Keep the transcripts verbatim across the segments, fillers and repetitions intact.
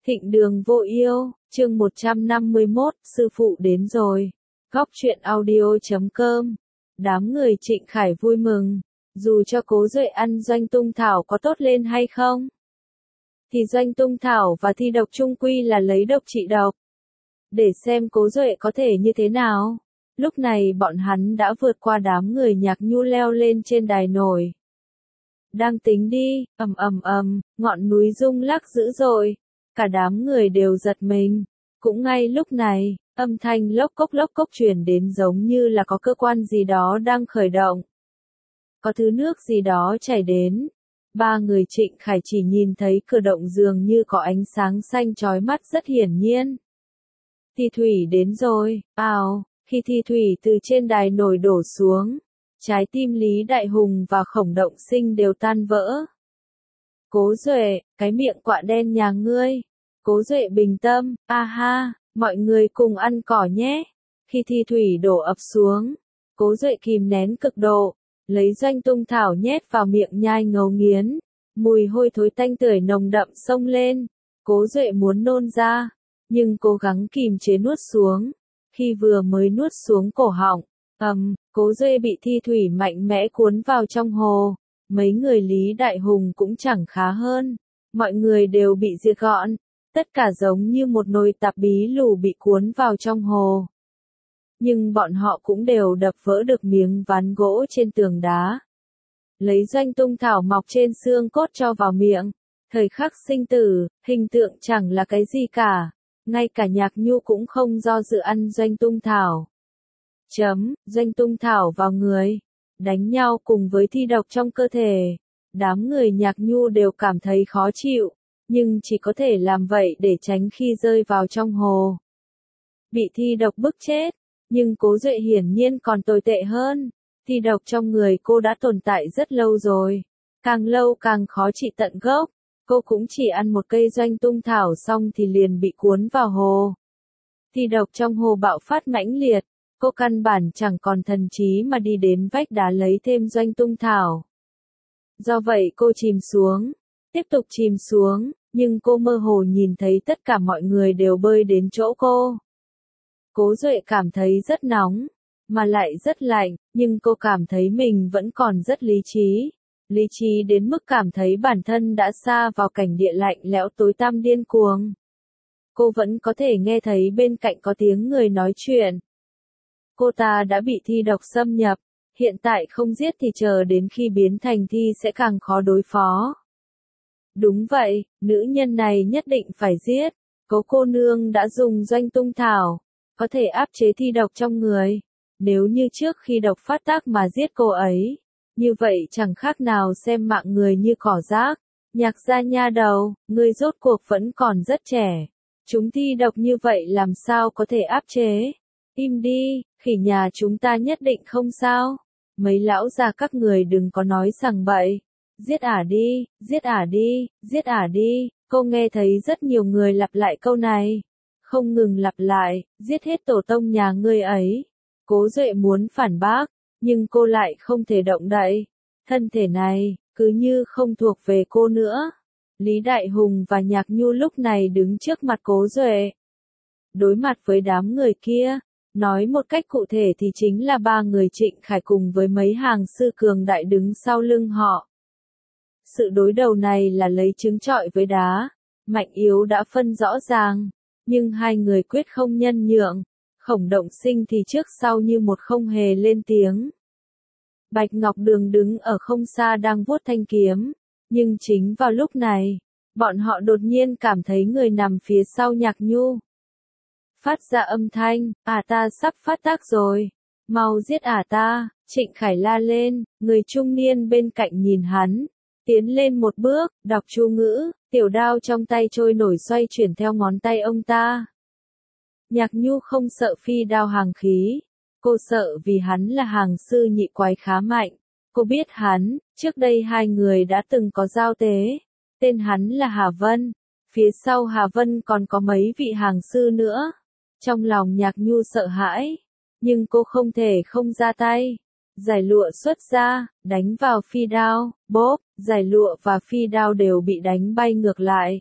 Thịnh đường vô yêu, chương một trăm năm mươi mốt, sư phụ đến rồi. Góc truyện audio chấm com. Đám người Trịnh Khải vui mừng, dù cho Cố Duệ ăn Doanh Tung Thảo có tốt lên hay không, thì Doanh Tung Thảo và thi độc chung quy là lấy độc trị độc. Để xem Cố Duệ có thể như thế nào. Lúc này bọn hắn đã vượt qua đám người Nhạc Nhu leo lên trên đài nổi. Đang tính đi, ầm ầm ầm, ngọn núi rung lắc dữ dội. Cả đám người đều giật mình. Cũng ngay lúc này, âm thanh lốc cốc lốc cốc truyền đến giống như là có cơ quan gì đó đang khởi động. Có thứ nước gì đó chảy đến. Ba người Trịnh Khải chỉ nhìn thấy cửa động dường như có ánh sáng xanh chói mắt rất hiển nhiên. Thi thủy đến rồi, ào, khi thi thủy từ trên đài nổi đổ xuống, trái tim Lý Đại Hùng và Khổng Động Sinh đều tan vỡ. Cố Duệ, cái miệng quạ đen nhà ngươi. Cố Duệ bình tâm, a ha, mọi người cùng ăn cỏ nhé. Khi thi thủy đổ ập xuống, Cố Duệ kìm nén cực độ, lấy Doanh Tung Thảo nhét vào miệng nhai ngấu nghiến. Mùi hôi thối tanh tưởi nồng đậm xông lên. Cố Duệ muốn nôn ra, nhưng cố gắng kìm chế nuốt xuống. Khi vừa mới nuốt xuống cổ họng, ầm, Cố Duệ bị thi thủy mạnh mẽ cuốn vào trong hồ. Mấy người Lý Đại Hùng cũng chẳng khá hơn. Mọi người đều bị diệt gọn. Tất cả giống như một nồi tạp bí lù bị cuốn vào trong hồ. Nhưng bọn họ cũng đều đập vỡ được miếng ván gỗ trên tường đá. Lấy Doanh Tung Thảo mọc trên xương cốt cho vào miệng. Thời khắc sinh tử, hình tượng chẳng là cái gì cả. Ngay cả Nhạc Nhu cũng không do dự ăn Doanh Tung Thảo. Chấm, Doanh Tung Thảo vào người. Đánh nhau cùng với thi độc trong cơ thể. Đám người Nhạc Nhu đều cảm thấy khó chịu. Nhưng chỉ có thể làm vậy để tránh khi rơi vào trong hồ. Bị thi độc bức chết. Nhưng Cố Duệ hiển nhiên còn tồi tệ hơn. Thi độc trong người cô đã tồn tại rất lâu rồi. Càng lâu càng khó trị tận gốc. Cô cũng chỉ ăn một cây Doanh Tung Thảo xong thì liền bị cuốn vào hồ. Thi độc trong hồ bạo phát mãnh liệt. Cô căn bản chẳng còn thần trí mà đi đến vách đá lấy thêm Doanh Tung Thảo. Do vậy cô chìm xuống. Tiếp tục chìm xuống, nhưng cô mơ hồ nhìn thấy tất cả mọi người đều bơi đến chỗ cô. Cố Duệ cảm thấy rất nóng, mà lại rất lạnh, nhưng cô cảm thấy mình vẫn còn rất lý trí. Lý trí đến mức cảm thấy bản thân đã sa vào cảnh địa lạnh lẽo tối tăm điên cuồng. Cô vẫn có thể nghe thấy bên cạnh có tiếng người nói chuyện. Cô ta đã bị thi độc xâm nhập, hiện tại không giết thì chờ đến khi biến thành thi sẽ càng khó đối phó. Đúng vậy, nữ nhân này nhất định phải giết. Cố cô nương đã dùng Doanh Tung Thảo, có thể áp chế thi độc trong người. Nếu như trước khi độc phát tác mà giết cô ấy, như vậy chẳng khác nào xem mạng người như cỏ rác. Nhạc gia nha đầu, ngươi rốt cuộc vẫn còn rất trẻ. Chúng thi độc như vậy làm sao có thể áp chế? Im đi, khỉ nhà chúng ta nhất định không sao. Mấy lão già các người đừng có nói sằng bậy. Giết ả đi, giết ả đi, giết ả đi. Cô nghe thấy rất nhiều người lặp lại câu này. Không ngừng lặp lại, giết hết tổ tông nhà ngươi ấy. Cố Duệ muốn phản bác, nhưng cô lại không thể động đậy. Thân thể này, cứ như không thuộc về cô nữa. Lý Đại Hùng và Nhạc Nhu lúc này đứng trước mặt Cố Duệ. Đối mặt với đám người kia, nói một cách cụ thể thì chính là ba người Trịnh Khải cùng với mấy hàng sư cường đại đứng sau lưng họ. Sự đối đầu này là lấy trứng trọi với đá, mạnh yếu đã phân rõ ràng, nhưng hai người quyết không nhân nhượng. Khổng Động Sinh thì trước sau như một không hề lên tiếng. Bạch Ngọc Đường đứng ở không xa đang vuốt thanh kiếm, nhưng chính vào lúc này, bọn họ đột nhiên cảm thấy người nằm phía sau Nhạc Nhu phát ra âm thanh, ả ta sắp phát tác rồi, mau giết ả ta. Trịnh Khải la lên, người trung niên bên cạnh nhìn hắn, tiến lên một bước, đọc chú ngữ, tiểu đao trong tay trôi nổi xoay chuyển theo ngón tay ông ta. Nhạc Nhu không sợ phi đao hàng khí, cô sợ vì hắn là hàng sư nhị quái khá mạnh. Cô biết hắn, trước đây hai người đã từng có giao tế, tên hắn là Hà Vân, phía sau Hà Vân còn có mấy vị hàng sư nữa. Trong lòng Nhạc Nhu sợ hãi, nhưng cô không thể không ra tay. Giải lụa xuất ra, đánh vào phi đao, bốp, giải lụa và phi đao đều bị đánh bay ngược lại.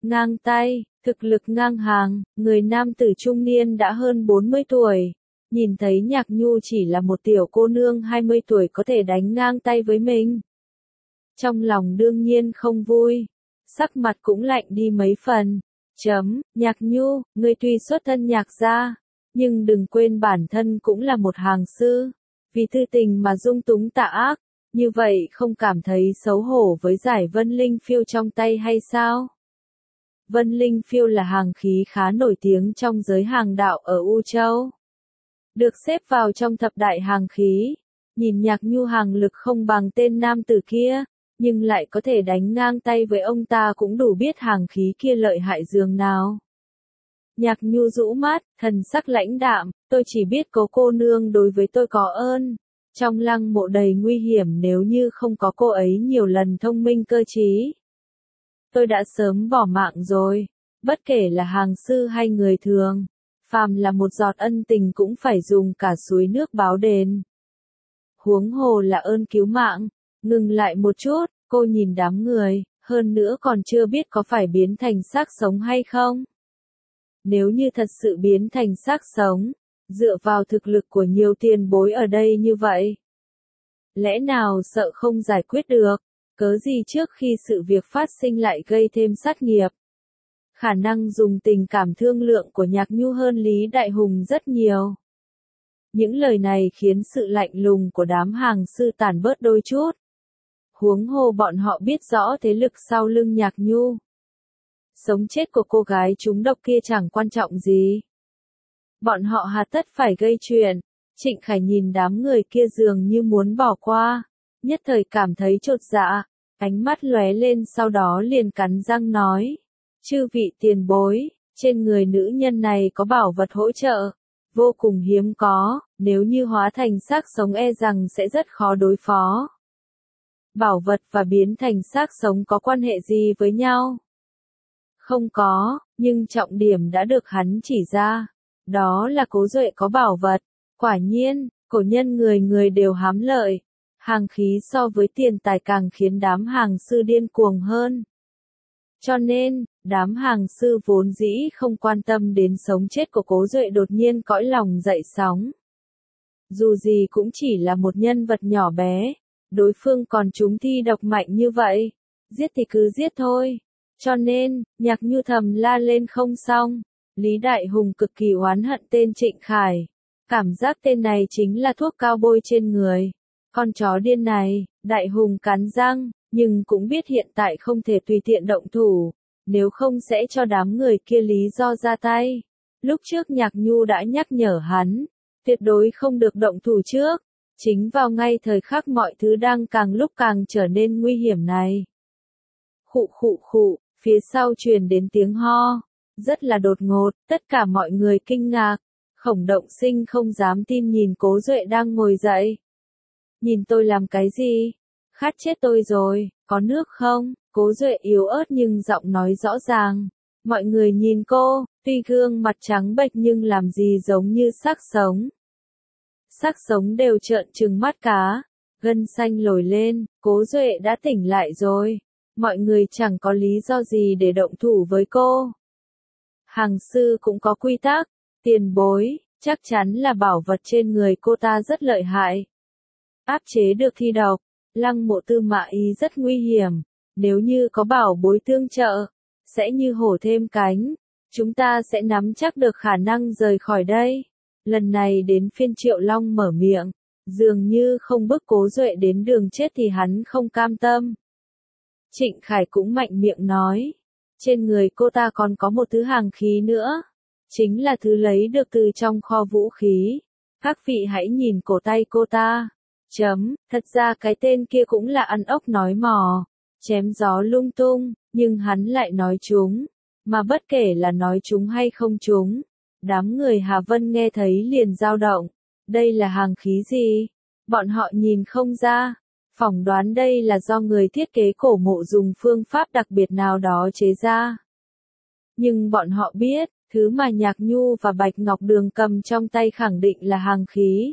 ngang tay, thực lực ngang hàng, người nam tử trung niên đã hơn bốn mươi tuổi. Nhìn thấy Nhạc Nhu chỉ là một tiểu cô nương hai mươi tuổi có thể đánh ngang tay với mình. Trong lòng đương nhiên không vui, sắc mặt cũng lạnh đi mấy phần. Chấm, Nhạc Nhu, ngươi tuy xuất thân Nhạc gia, nhưng đừng quên bản thân cũng là một hàng sư. Vì thư tình mà dung túng tà ác, như vậy không cảm thấy xấu hổ với giải Vân Linh Phiêu trong tay hay sao? Vân Linh Phiêu là hàng khí khá nổi tiếng trong giới hàng đạo ở U Châu. Được xếp vào trong thập đại hàng khí, nhìn Nhạc Nhu hàng lực không bằng tên nam tử kia, nhưng lại có thể đánh ngang tay với ông ta cũng đủ biết hàng khí kia lợi hại dường nào. Nhạc Nhu rũ mắt, thần sắc lãnh đạm, tôi chỉ biết có cô nương đối với tôi có ơn. Trong lăng mộ đầy nguy hiểm nếu như không có cô ấy nhiều lần thông minh cơ trí. Tôi đã sớm bỏ mạng rồi, bất kể là hàng sư hay người thường. Phàm là một giọt ân tình cũng phải dùng cả suối nước báo đền. Huống hồ là ơn cứu mạng. Ngừng lại một chút, cô nhìn đám người, hơn nữa còn chưa biết có phải biến thành xác sống hay không. Nếu như thật sự biến thành xác sống, dựa vào thực lực của nhiều tiền bối ở đây như vậy, lẽ nào sợ không giải quyết được, cớ gì trước khi sự việc phát sinh lại gây thêm sát nghiệp. Khả năng dùng tình cảm thương lượng của Nhạc Nhu hơn Lý Đại Hùng rất nhiều. Những lời này khiến sự lạnh lùng của đám hàng sư tàn bớt đôi chút. Huống hồ bọn họ biết rõ thế lực sau lưng Nhạc Nhu. Sống chết của cô gái trúng độc kia chẳng quan trọng gì. Bọn họ hà tất phải gây chuyện. Trịnh Khải nhìn đám người kia dường như muốn bỏ qua, nhất thời cảm thấy chột dạ, ánh mắt lóe lên sau đó liền cắn răng nói. Chư vị tiền bối, trên người nữ nhân này có bảo vật hỗ trợ, vô cùng hiếm có, nếu như hóa thành xác sống e rằng sẽ rất khó đối phó. Bảo vật và biến thành xác sống có quan hệ gì với nhau? Không có, nhưng trọng điểm đã được hắn chỉ ra. Đó là Cố Duệ có bảo vật. Quả nhiên, cổ nhân người người đều hám lợi. Hàng khí so với tiền tài càng khiến đám hàng sư điên cuồng hơn. Cho nên, đám hàng sư vốn dĩ không quan tâm đến sống chết của Cố Duệ đột nhiên cõi lòng dậy sóng. Dù gì cũng chỉ là một nhân vật nhỏ bé, đối phương còn trúng thi độc mạnh như vậy, giết thì cứ giết thôi. Cho nên, Nhạc Nhu thầm la lên không xong. Lý Đại Hùng cực kỳ oán hận tên Trịnh Khải. Cảm giác tên này chính là thuốc cao bôi trên người. Con chó điên này, Đại Hùng cắn răng, nhưng cũng biết hiện tại không thể tùy tiện động thủ, nếu không sẽ cho đám người kia lý do ra tay. Lúc trước Nhạc Nhu đã nhắc nhở hắn, tuyệt đối không được động thủ trước. Chính vào ngay thời khắc mọi thứ đang càng lúc càng trở nên nguy hiểm này. Khụ khụ khụ, phía sau truyền đến tiếng ho. Rất là đột ngột, tất cả mọi người kinh ngạc. Khổng Động Sinh không dám tin nhìn Cố Duệ đang ngồi dậy. Nhìn tôi làm cái gì? Khát chết tôi rồi, có nước không? Cố Duệ yếu ớt nhưng giọng nói rõ ràng. Mọi người nhìn cô, tuy gương mặt trắng bệch nhưng làm gì giống như xác sống. Xác sống đều trợn trừng mắt cá, gân xanh nổi lên, Cố Duệ đã tỉnh lại rồi. Mọi người chẳng có lý do gì để động thủ với cô. Hàng sư cũng có quy tắc, tiền bối, chắc chắn là bảo vật trên người cô ta rất lợi hại. Áp chế được thi độc, Lăng Mộ Tư Mã Ý rất nguy hiểm, nếu như có bảo bối tương trợ, sẽ như hổ thêm cánh, chúng ta sẽ nắm chắc được khả năng rời khỏi đây. Lần này đến phiên Triệu Long mở miệng, dường như không bức Cố Duệ đến đường chết thì hắn không cam tâm. Trịnh Khải cũng mạnh miệng nói, trên người cô ta còn có một thứ hàng khí nữa, chính là thứ lấy được từ trong kho vũ khí. Các vị hãy nhìn cổ tay cô ta. Chấm, thật ra cái tên kia cũng là ăn ốc nói mò, chém gió lung tung, nhưng hắn lại nói chúng, mà bất kể là nói chúng hay không chúng. Đám người Hà Vân nghe thấy liền dao động, đây là hàng khí gì? Bọn họ nhìn không ra, phỏng đoán đây là do người thiết kế cổ mộ dùng phương pháp đặc biệt nào đó chế ra. Nhưng bọn họ biết, thứ mà Nhạc Nhu và Bạch Ngọc Đường cầm trong tay khẳng định là hàng khí.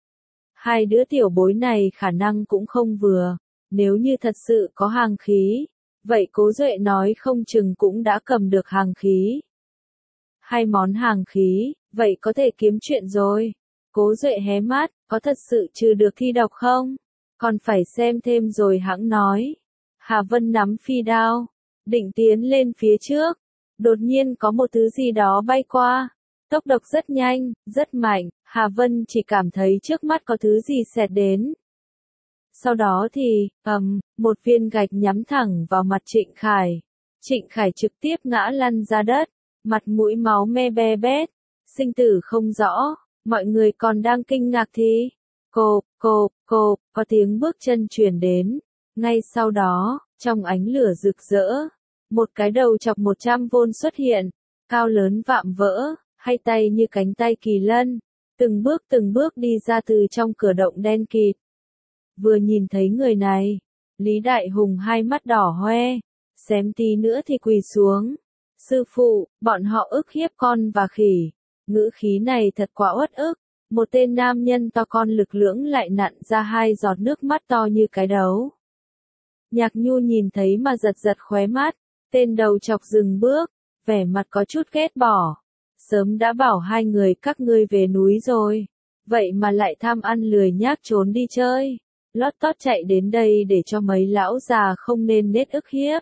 Hai đứa tiểu bối này khả năng cũng không vừa, nếu như thật sự có hàng khí, vậy Cố Duệ nói không chừng cũng đã cầm được hàng khí. Hai món hàng khí, vậy có thể kiếm chuyện rồi. Cố Duệ hé mắt, có thật sự trừ được thi độc không? Còn phải xem thêm rồi hãng nói. Hà Vân nắm phi đao, định tiến lên phía trước. Đột nhiên có một thứ gì đó bay qua. Tốc độ rất nhanh, rất mạnh, Hà Vân chỉ cảm thấy trước mắt có thứ gì xẹt đến. Sau đó thì, ầm, một viên gạch nhắm thẳng vào mặt Trịnh Khải. Trịnh Khải trực tiếp ngã lăn ra đất, mặt mũi máu me be bét, sinh tử không rõ, mọi người còn đang kinh ngạc thì, cộp, cộp, cộp, có tiếng bước chân truyền đến. Ngay sau đó, trong ánh lửa rực rỡ, một cái đầu chọc một trăm vôn xuất hiện, cao lớn vạm vỡ, hai tay như cánh tay kỳ lân, từng bước từng bước đi ra từ trong cửa động đen kịt. Vừa nhìn thấy người này, Lý Đại Hùng hai mắt đỏ hoe, xém tí nữa thì quỳ xuống. Sư phụ, bọn họ ức hiếp con và khỉ. Ngữ khí này thật quá uất ức. Một tên nam nhân to con lực lưỡng lại nặn ra hai giọt nước mắt to như cái đấu. Nhạc Nhu nhìn thấy mà giật giật khóe mắt. Tên đầu chọc dừng bước, vẻ mặt có chút ghét bỏ. Sớm đã bảo hai người các ngươi về núi rồi. Vậy mà lại tham ăn lười nhác trốn đi chơi. Lót tót chạy đến đây để cho mấy lão già không nên nết ức hiếp.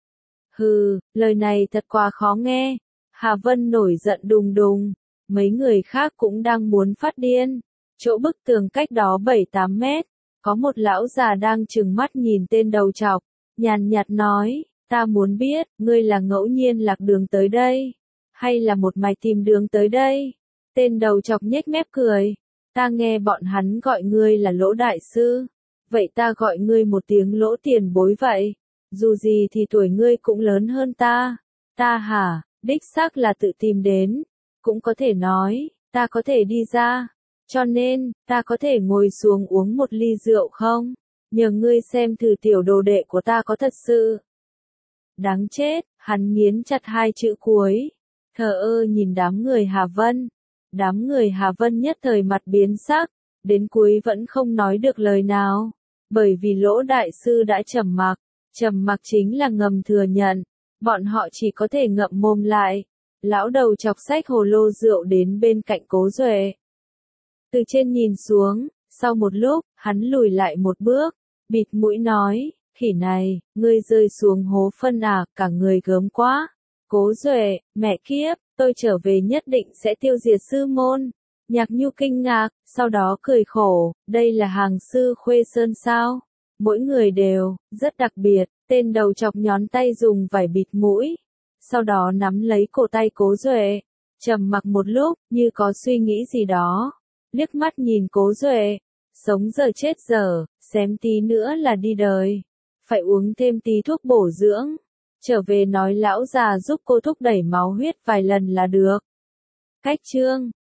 Hừ, lời này thật quá khó nghe. Hà Vân nổi giận đùng đùng. Mấy người khác cũng đang muốn phát điên. Chỗ bức tường cách đó bảy tám mét. Có một lão già đang trừng mắt nhìn tên đầu chọc. Nhàn nhạt nói, ta muốn biết, ngươi là ngẫu nhiên lạc đường tới đây. Hay là một mạch tìm đường tới đây. Tên đầu chọc nhếch mép cười. Ta nghe bọn hắn gọi ngươi là Lỗ đại sư. Vậy ta gọi ngươi một tiếng Lỗ tiền bối vậy. Dù gì thì tuổi ngươi cũng lớn hơn ta. Ta hả, đích xác là tự tìm đến. Cũng có thể nói, ta có thể đi ra. Cho nên, ta có thể ngồi xuống uống một ly rượu không? Nhờ ngươi xem thử tiểu đồ đệ của ta có thật sự. Đáng chết, hắn nghiến chặt hai chữ cuối. Thờ ơ nhìn đám người Hà Vân. Đám người Hà Vân nhất thời mặt biến sắc. Đến cuối vẫn không nói được lời nào. Bởi vì Lỗ đại sư đã trầm mặc. Trầm mặc chính là ngầm thừa nhận. Bọn họ chỉ có thể ngậm mồm lại. Lão đầu chọc xách hồ lô rượu đến bên cạnh Cố Duệ. Từ trên nhìn xuống, sau một lúc, hắn lùi lại một bước, bịt mũi nói, khỉ này, ngươi rơi xuống hố phân à, cả người gớm quá. Cố Duệ, mẹ kiếp, tôi trở về nhất định sẽ tiêu diệt sư môn. Nhạc Nhu kinh ngạc, sau đó cười khổ, đây là hàng sư Khuê Sơn sao? Mỗi người đều, rất đặc biệt, tên đầu chọc nhón tay dùng vải bịt mũi. Sau đó nắm lấy cổ tay Cố Duệ, trầm mặc một lúc, như có suy nghĩ gì đó. Liếc mắt nhìn Cố Duệ, sống giờ chết giờ, xém tí nữa là đi đời. Phải uống thêm tí thuốc bổ dưỡng. Trở về nói lão già giúp cô thúc đẩy máu huyết vài lần là được. Cách chương